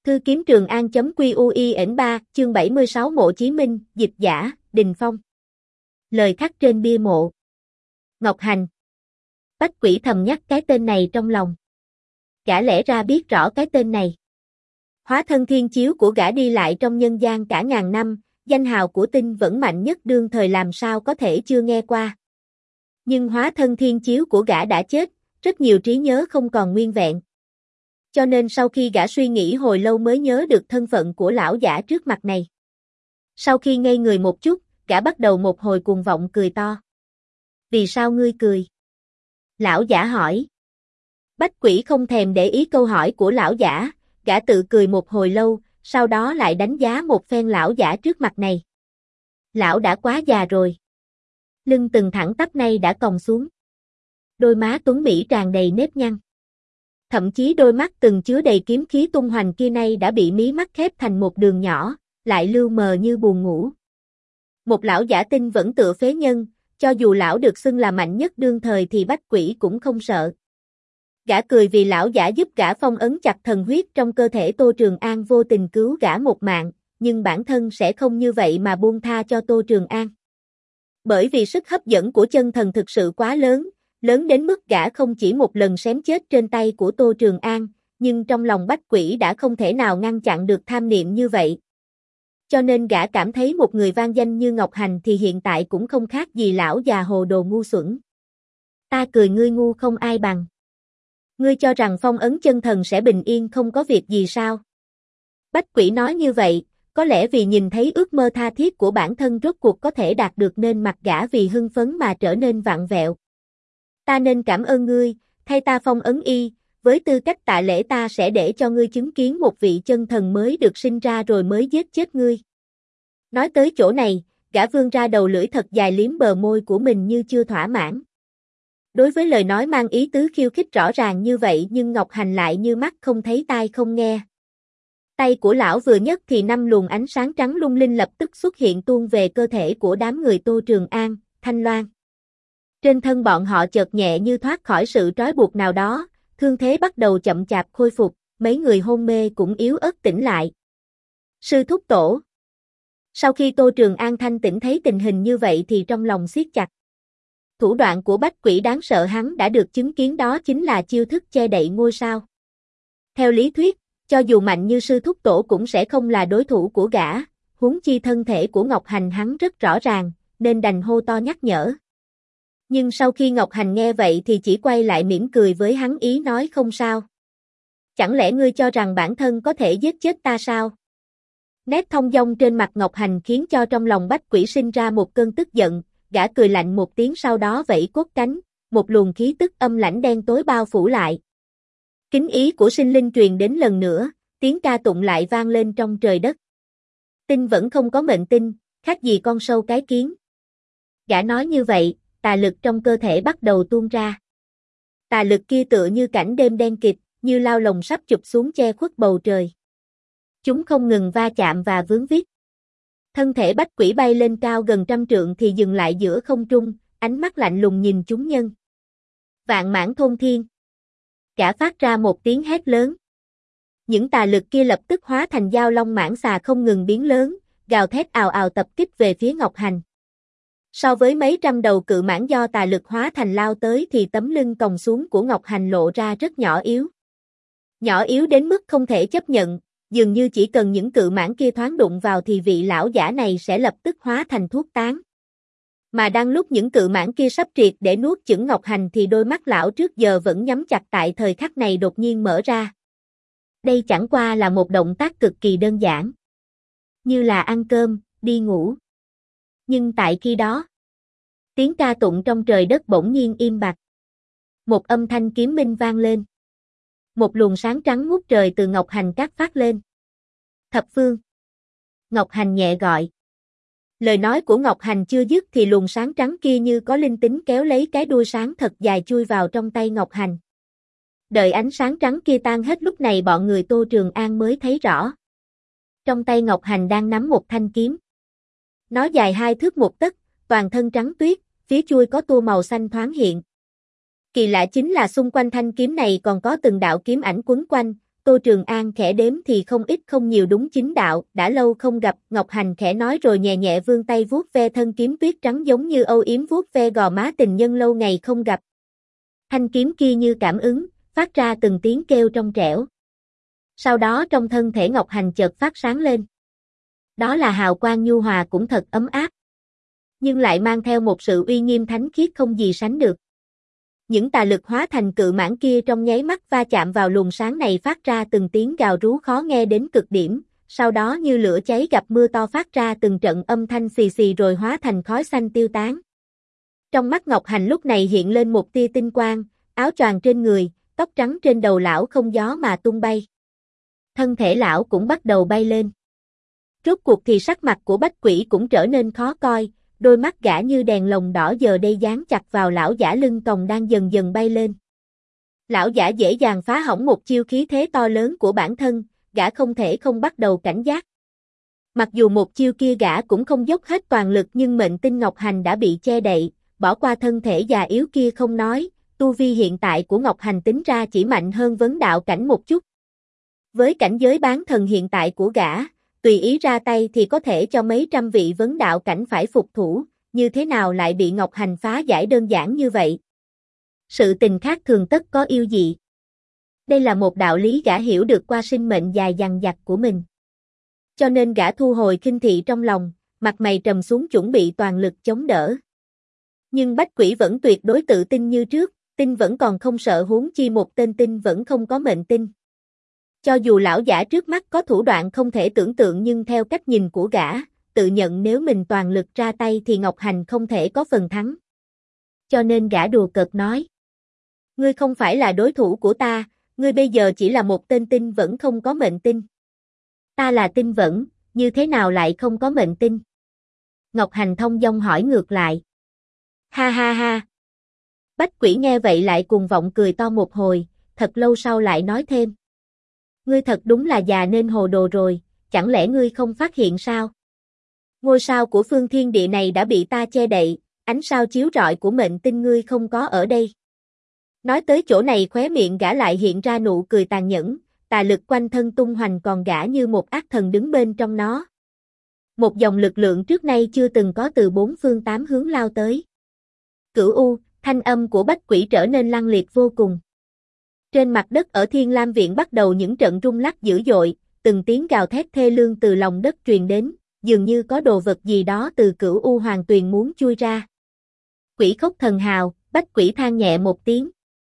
Thư kiếm Trường An.QUIN3, chương 76 Mộ Chí Minh, dịch giả, Đình Phong. Lời khắc trên bia mộ. Ngọc Hành. Bách Quỷ thầm nhắc cái tên này trong lòng. Gã lẽ ra biết rõ cái tên này. Hóa thân thiên chiếu của gã đi lại trong nhân gian cả ngàn năm, danh hào của tinh vẫn mạnh nhất đương thời làm sao có thể chưa nghe qua. Nhưng hóa thân thiên chiếu của gã đã chết, rất nhiều trí nhớ không còn nguyên vẹn. Cho nên sau khi gã suy nghĩ hồi lâu mới nhớ được thân phận của lão giả trước mặt này. Sau khi ngây người một chút, gã bắt đầu một hồi cuồng vọng cười to. Vì sao ngươi cười? Lão giả hỏi. Bách Quỷ không thèm để ý câu hỏi của lão giả, gã tự cười một hồi lâu, sau đó lại đánh giá một phen lão giả trước mặt này. Lão đã quá già rồi. Lưng từng thẳng tắp nay đã còng xuống. Đôi má tuấn mỹ tràn đầy nếp nhăn. Thậm chí đôi mắt từng chứa đầy kiếm khí tung hoành kia nay đã bị mí mắt khép thành một đường nhỏ, lại lưu mờ như buồn ngủ. Một lão giả tinh vẫn tựa phế nhân, cho dù lão được xưng là mạnh nhất đương thời thì Bách Quỷ cũng không sợ. Gã cười vì lão giả giúp gã phong ấn chặt thần huyết trong cơ thể Tô Trường An vô tình cứu gã một mạng, nhưng bản thân sẽ không như vậy mà buông tha cho Tô Trường An. Bởi vì sức hấp dẫn của chân thần thực sự quá lớn, lớn đến mức gã không chỉ một lần xém chết trên tay của Tô Trường An, nhưng trong lòng Bách Quỷ đã không thể nào ngăn chặn được tham niệm như vậy. Cho nên gã cảm thấy một người vang danh như Ngọc Hành thì hiện tại cũng không khác gì lão già hồ đồ ngu xuẩn. Ta cười ngươi ngu không ai bằng. Ngươi cho rằng phong ấn chân thần sẽ bình yên không có việc gì sao? Bách Quỷ nói như vậy, có lẽ vì nhìn thấy ước mơ tha thiết của bản thân rốt cuộc có thể đạt được nên mặt gã vì hưng phấn mà trở nên vặn vẹo. Ta nên cảm ơn ngươi, thay ta phong ấn y, với tư cách tạ lễ ta sẽ để cho ngươi chứng kiến một vị chân thần mới được sinh ra rồi mới giết chết ngươi. Nói tới chỗ này, gã vươn ra đầu lưỡi thật dài liếm bờ môi của mình như chưa thỏa mãn. Đối với lời nói mang ý tứ khiêu khích rõ ràng như vậy nhưng Ngọc Hành lại như mắt không thấy tai không nghe. Tay của lão vừa nhấc thì 5 luồng ánh sáng trắng lung linh lập tức xuất hiện tuôn về cơ thể của đám người Tô Trường An, Thanh Loan. Trên thân bọn họ chợt nhẹ như thoát khỏi sự trói buộc nào đó, thương thế bắt đầu chậm chạp khôi phục, mấy người hôn mê cũng yếu ớt tỉnh lại. Sư thúc tổ. Sau khi Tô Trường An thanh tỉnh thấy tình hình như vậy thì trong lòng siết chặt. Thủ đoạn của Bách Quỷ đáng sợ hắn đã được chứng kiến đó chính là chiêu thức che đậy ngôi sao. Theo lý thuyết, cho dù mạnh như sư thúc tổ cũng sẽ không là đối thủ của gã, huống chi thân thể của Ngọc Hành hắn rất rõ ràng, nên đành hô to nhắc nhở. Nhưng sau khi Ngọc Hành nghe vậy thì chỉ quay lại mỉm cười với hắn ý nói không sao. Chẳng lẽ ngươi cho rằng bản thân có thể giết chết ta sao? Nét thông dong trên mặt Ngọc Hành khiến cho trong lòng Bách Quỷ sinh ra một cơn tức giận, gã cười lạnh một tiếng sau đó vẫy cốt cánh, một luồng khí tức âm lãnh đen tối bao phủ lại. Kính ý của sinh linh truyền đến lần nữa, tiếng ca tụng lại vang lên trong trời đất. Tinh vẫn không có mệnh tinh, khác gì con sâu cái kiến. Gã nói như vậy, tà lực trong cơ thể bắt đầu tuôn ra. Tà lực kia tựa như cảnh đêm đen kịt, như lao lồng sắp chụp xuống che khuất bầu trời. Chúng không ngừng va chạm và vướng víu. Thân thể Bách Quỷ bay lên cao gần 100 trượng thì dừng lại giữa không trung, ánh mắt lạnh lùng nhìn chúng nhân. Vạn mãn thôn thiên. Gã phát ra một tiếng hét lớn. Những tà lực kia lập tức hóa thành dao long mãng xà không ngừng biến lớn, gào thét ào ào tập kích về phía Ngọc Hành. So với mấy trăm đầu cự mãng do tà lực hóa thành lao tới thì tấm lưng còng xuống của Ngọc Hành lộ ra rất nhỏ yếu. Nhỏ yếu đến mức không thể chấp nhận, dường như chỉ cần những cự mãng kia thoáng đụng vào thì vị lão giả này sẽ lập tức hóa thành thuốc tán. Mà đang lúc những cự mãng kia sắp triệt để nuốt chửng Ngọc Hành thì đôi mắt lão trước giờ vẫn nhắm chặt tại thời khắc này đột nhiên mở ra. Đây chẳng qua là một động tác cực kỳ đơn giản. Như là ăn cơm, đi ngủ. Nhưng tại khi đó, tiếng ca tụng trong trời đất bỗng nhiên im bặt. Một âm thanh kiếm minh vang lên. Một luồng sáng trắng ngút trời từ Ngọc Hành cát phát lên. Thập phương. Ngọc Hành nhẹ gọi. Lời nói của Ngọc Hành chưa dứt thì luồng sáng trắng kia như có linh tính kéo lấy cái đuôi sáng thật dài chui vào trong tay Ngọc Hành. Đợi ánh sáng trắng kia tan hết lúc này bọn người Tô Trường An mới thấy rõ. Trong tay Ngọc Hành đang nắm một thanh kiếm. Nó dài 2 thước 1 tấc, toàn thân trắng tuyết, phía chuôi có tua màu xanh thoáng hiện. Kỳ lạ chính là xung quanh thanh kiếm này còn có từng đạo kiếm ảnh quấn quanh, Tô Trường An khẽ đếm thì không ít không nhiều đúng chính đạo, đã lâu không gặp, Ngọc Hành khẽ nói rồi nhẹ nhẹ vươn tay vuốt ve thân kiếm tuyết trắng giống như âu yếm vuốt ve gò má tình nhân lâu ngày không gặp. Thanh kiếm kia như cảm ứng, phát ra từng tiếng kêu trong trẻo. Sau đó trong thân thể Ngọc Hành chợt phát sáng lên. Đó là hào quang nhu hòa cũng thật ấm áp, nhưng lại mang theo một sự uy nghiêm thánh khiết không gì sánh được. Những tà lực hóa thành cự mãng kia trong nháy mắt va chạm vào luồng sáng này phát ra từng tiếng gào rú khó nghe đến cực điểm, sau đó như lửa cháy gặp mưa to phát ra từng trận âm thanh xì xì rồi hóa thành khói xanh tiêu tán. Trong mắt Ngọc Hành lúc này hiện lên một tia tinh quang, áo choàng trên người, tóc trắng trên đầu lão không gió mà tung bay. Thân thể lão cũng bắt đầu bay lên. Rốt cuộc thì sắc mặt của Bách Quỷ cũng trở nên khó coi, đôi mắt gã như đèn lồng đỏ giờ đây dán chặt vào lão giả lưng còng đang dần dần bay lên. Lão giả dễ dàng phá hỏng một chiêu khí thế to lớn của bản thân, gã không thể không bắt đầu cảnh giác. Mặc dù một chiêu kia gã cũng không dốc hết toàn lực nhưng mệnh tinh Ngọc Hành đã bị che đậy, bỏ qua thân thể già yếu kia không nói, tu vi hiện tại của Ngọc Hành tính ra chỉ mạnh hơn vấn đạo cảnh một chút. Với cảnh giới bán thần hiện tại của gã, tùy ý ra tay thì có thể cho mấy trăm vị vấn đạo cảnh phải phục thủ, như thế nào lại bị Ngọc Hành phá giải đơn giản như vậy. Sự tình khác thường tất có yêu dị. Đây là một đạo lý gã hiểu được qua sinh mệnh dài dằng dặc của mình. Cho nên gã thu hồi khinh thị trong lòng, mặt mày trầm xuống chuẩn bị toàn lực chống đỡ. Nhưng Bách Quỷ vẫn tuyệt đối tự tin như trước, tin vẫn còn không sợ huống chi một tên tin vẫn không có mệnh tin. Cho dù lão giả trước mắt có thủ đoạn không thể tưởng tượng nhưng theo cách nhìn của gã, tự nhận nếu mình toàn lực ra tay thì Ngọc Hành không thể có phần thắng. Cho nên gã đùa cợt nói. Ngươi không phải là đối thủ của ta, ngươi bây giờ chỉ là một tên tin vẫn không có mệnh tin. Ta là tin vẫn, như thế nào lại không có mệnh tin? Ngọc Hành thông dong hỏi ngược lại. Ha ha ha. Bách Quỷ nghe vậy lại cuồng vọng cười to một hồi, thật lâu sau lại nói thêm. Ngươi thật đúng là già nên hồ đồ rồi, chẳng lẽ ngươi không phát hiện sao? Ngôi sao của phương thiên địa này đã bị ta che đậy, ánh sao chiếu rọi của mệnh tinh ngươi không có ở đây. Nói tới chỗ này khóe miệng gã lại hiện ra nụ cười tàn nhẫn, tà lực quanh thân tung hoành còn gã như một ác thần đứng bên trong nó. Một dòng lực lượng trước nay chưa từng có từ bốn phương tám hướng lao tới. Cửu U, thanh âm của Bách Quỷ trở nên lăng liệt vô cùng. Trên mặt đất ở Thiên Lam Viện bắt đầu những trận rung lắc dữ dội, từng tiếng gào thét thê lương từ lòng đất truyền đến, dường như có đồ vật gì đó từ Cửu U Hoàng Tuyền muốn chui ra. Quỷ khốc thần hào, Bách Quỷ than nhẹ một tiếng.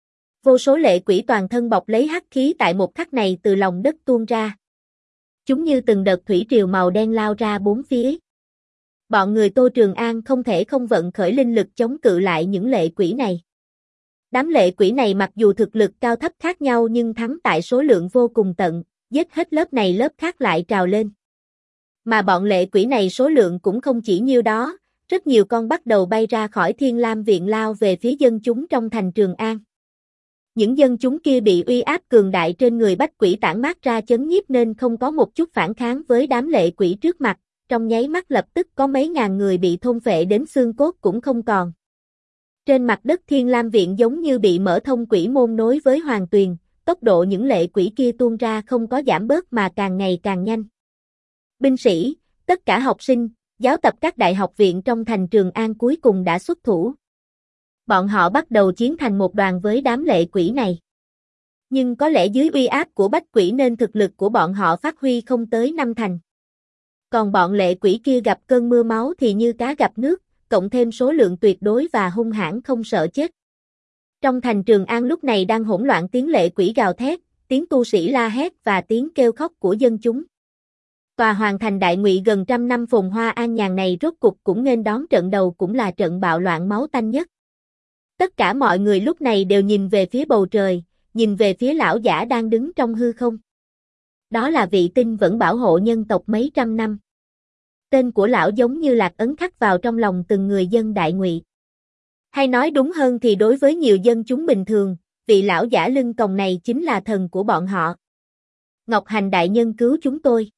Vô số lệ quỷ toàn thân bọc lấy hắc khí tại một khắc này từ lòng đất tuôn ra. Chúng như từng đợt thủy triều màu đen lao ra bốn phía. Bọn người Tô Trường An không thể không vận khởi linh lực chống cự lại những lệ quỷ này. Đám lệ quỷ này mặc dù thực lực cao thấp khác nhau nhưng thắng tại số lượng vô cùng tận, giết hết lớp này lớp khác lại trào lên. Mà bọn lệ quỷ này số lượng cũng không chỉ nhiêu đó, rất nhiều con bắt đầu bay ra khỏi Thiên Lam Viện lao về phía dân chúng trong thành Trường An. Những dân chúng kia bị uy áp cường đại trên người Bách Quỷ tản mát ra chấn nhiếp nên không có một chút phản kháng với đám lệ quỷ trước mặt, trong nháy mắt lập tức có mấy ngàn người bị thôn phệ đến xương cốt cũng không còn. Trên mặt đất Thiên Lam Viện giống như bị mở thông quỷ môn nối với Hoàng Tuyền, tốc độ những lệ quỷ kia tuôn ra không có giảm bớt mà càng ngày càng nhanh. Binh sĩ, tất cả học sinh, giáo tập các đại học viện trong thành Trường An cuối cùng đã xuất thủ. Bọn họ bắt đầu chiến thành một đoàn với đám lệ quỷ này. Nhưng có lẽ dưới uy áp của Bách Quỷ nên thực lực của bọn họ phát huy không tới năm thành. Còn bọn lệ quỷ kia gặp cơn mưa máu thì như cá gặp nước, cộng thêm số lượng tuyệt đối và hung hãn không sợ chết. Trong thành Trường An lúc này đang hỗn loạn tiếng lệ quỷ gào thét, tiếng tu sĩ la hét và tiếng kêu khóc của dân chúng. Tòa hoàng thành đại ngụy gần trăm năm phồn hoa an nhàn này rốt cục cũng nghênh đón trận đầu cũng là trận bạo loạn máu tanh nhất. Tất cả mọi người lúc này đều nhìn về phía bầu trời, nhìn về phía lão giả đang đứng trong hư không. Đó là vị tinh vẫn bảo hộ nhân tộc mấy trăm năm. Tên của lão giống như lạc ấn khắc vào trong lòng từng người dân đại ngụy. Hay nói đúng hơn thì đối với nhiều dân chúng bình thường, vị lão giả lưng còng này chính là thần của bọn họ. Ngọc Hành đại nhân cứu chúng tôi.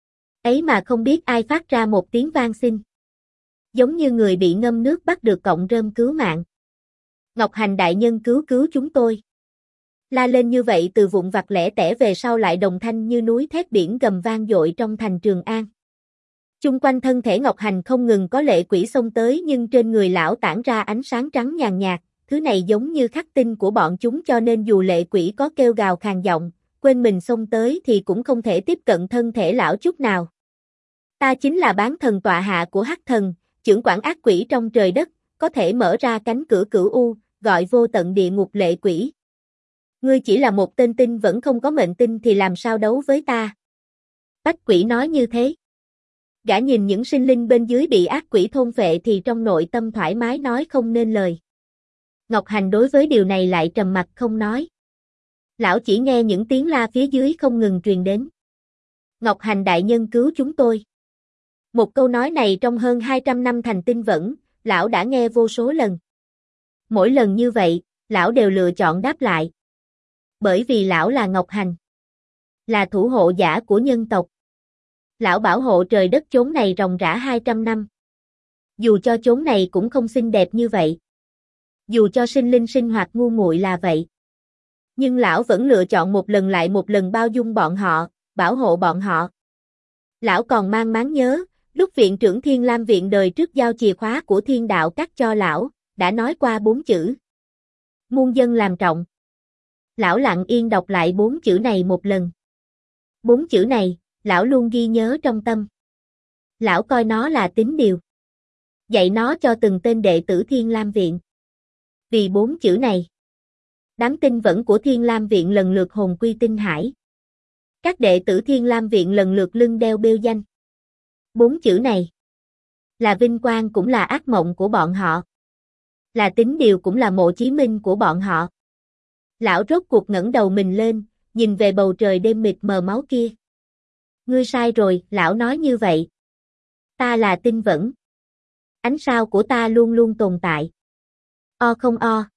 Ấy mà không biết ai phát ra một tiếng vang xin. Giống như người bị ngâm nước bắt được cọng rơm cứu mạng. Ngọc Hành đại nhân cứu chúng tôi. La lên như vậy từ vụn vặt lẻ tẻ về sau lại đồng thanh như núi thét biển gầm vang dội trong thành Trường An. Chung quanh thân thể Ngọc Hành không ngừng có lệ quỷ xông tới nhưng trên người lão tản ra ánh sáng trắng nhàn nhạt, thứ này giống như khắc tinh của bọn chúng cho nên dù lệ quỷ có kêu gào khàn giọng, quên mình xông tới thì cũng không thể tiếp cận thân thể lão chút nào. Ta chính là bán thần tọa hạ của Hắc Thần, chưởng quản ác quỷ trong trời đất, có thể mở ra cánh cửa cửu u, gọi vô tận địa ngục lệ quỷ. Ngươi chỉ là một tên tinh vẫn không có mệnh tinh thì làm sao đấu với ta? Bách quỷ nói như thế. Gã nhìn những sinh linh bên dưới bị ác quỷ thôn phệ thì trong nội tâm thoải mái nói không nên lời. Ngọc Hành đối với điều này lại trầm mặc không nói. Lão chỉ nghe những tiếng la phía dưới không ngừng truyền đến. Ngọc Hành đại nhân cứu chúng tôi. Một câu nói này trong hơn 200 năm thành tinh vẫn, lão đã nghe vô số lần. Mỗi lần như vậy, lão đều lựa chọn đáp lại. Bởi vì lão là Ngọc Hành, là thủ hộ giả của nhân tộc. Lão bảo hộ trời đất chốn này ròng rã 200 năm. Dù cho chốn này cũng không xinh đẹp như vậy. Dù cho sinh linh sinh hoạt ngu muội là vậy. Nhưng lão vẫn lựa chọn một lần lại một lần bao dung bọn họ, bảo hộ bọn họ. Lão còn mang máng nhớ, lúc viện trưởng Thiên Lam Viện đời trước giao chìa khóa của Thiên Đạo Các cho lão, đã nói qua 4 chữ. Muôn dân làm trọng. Lão lặng yên đọc lại 4 chữ này một lần. 4 chữ này, lão luôn ghi nhớ trong tâm. Lão coi nó là tín điều. Dạy nó cho từng tên đệ tử Thiên Lam Viện. Vì 4 chữ này, đám tinh vẫn của Thiên Lam Viện lần lượt hồn quy tinh hải. Các đệ tử Thiên Lam Viện lần lượt lưng đeo bêu danh. 4 chữ này là vinh quang cũng là ác mộng của bọn họ. Là tín điều cũng là mộ chí minh của bọn họ. Lão rốt cuộc ngẩng đầu mình lên, nhìn về bầu trời đêm mịt mờ máu kia. Ngươi sai rồi, lão nói như vậy. Ta là tinh vẫn. Ánh sao của ta luôn luôn tồn tại. O không o.